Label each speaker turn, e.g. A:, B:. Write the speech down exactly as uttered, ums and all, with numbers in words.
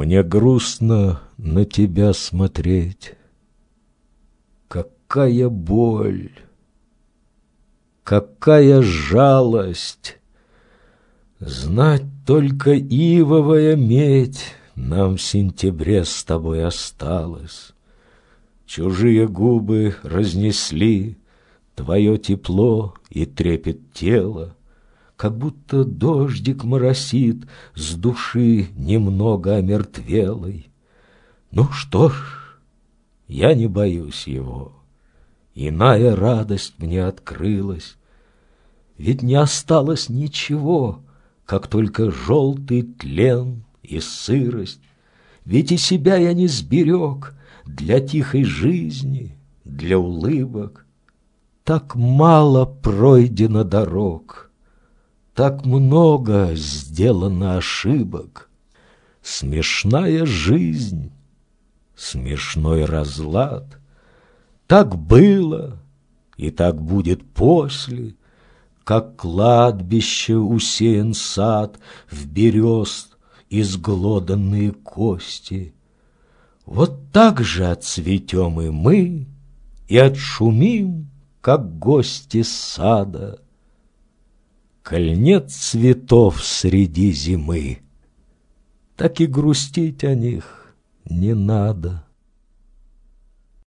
A: Мне грустно на тебя смотреть. Какая боль, какая жалость! Знать только ивовая медь нам в сентябре с тобой осталась. Чужие губы разнесли твое тепло и трепет тела, как будто дождик моросит с души немного омертвелой. Ну что ж, я не боюсь его, иная радость мне открылась. Ведь не осталось ничего, как только желтый тлен и сырость. Ведь и себя я не сберег для тихой жизни, для улыбок. Так мало пройдено дорог, так много сделано ошибок. Смешная жизнь, смешной разлад. Так было и так будет после, как кладбище усеян сад в берез изглоданные кости. Вот так же отцветем и мы, и отшумим, как гости сада. Коль нет цветов среди зимы, так и грустить о них не надо.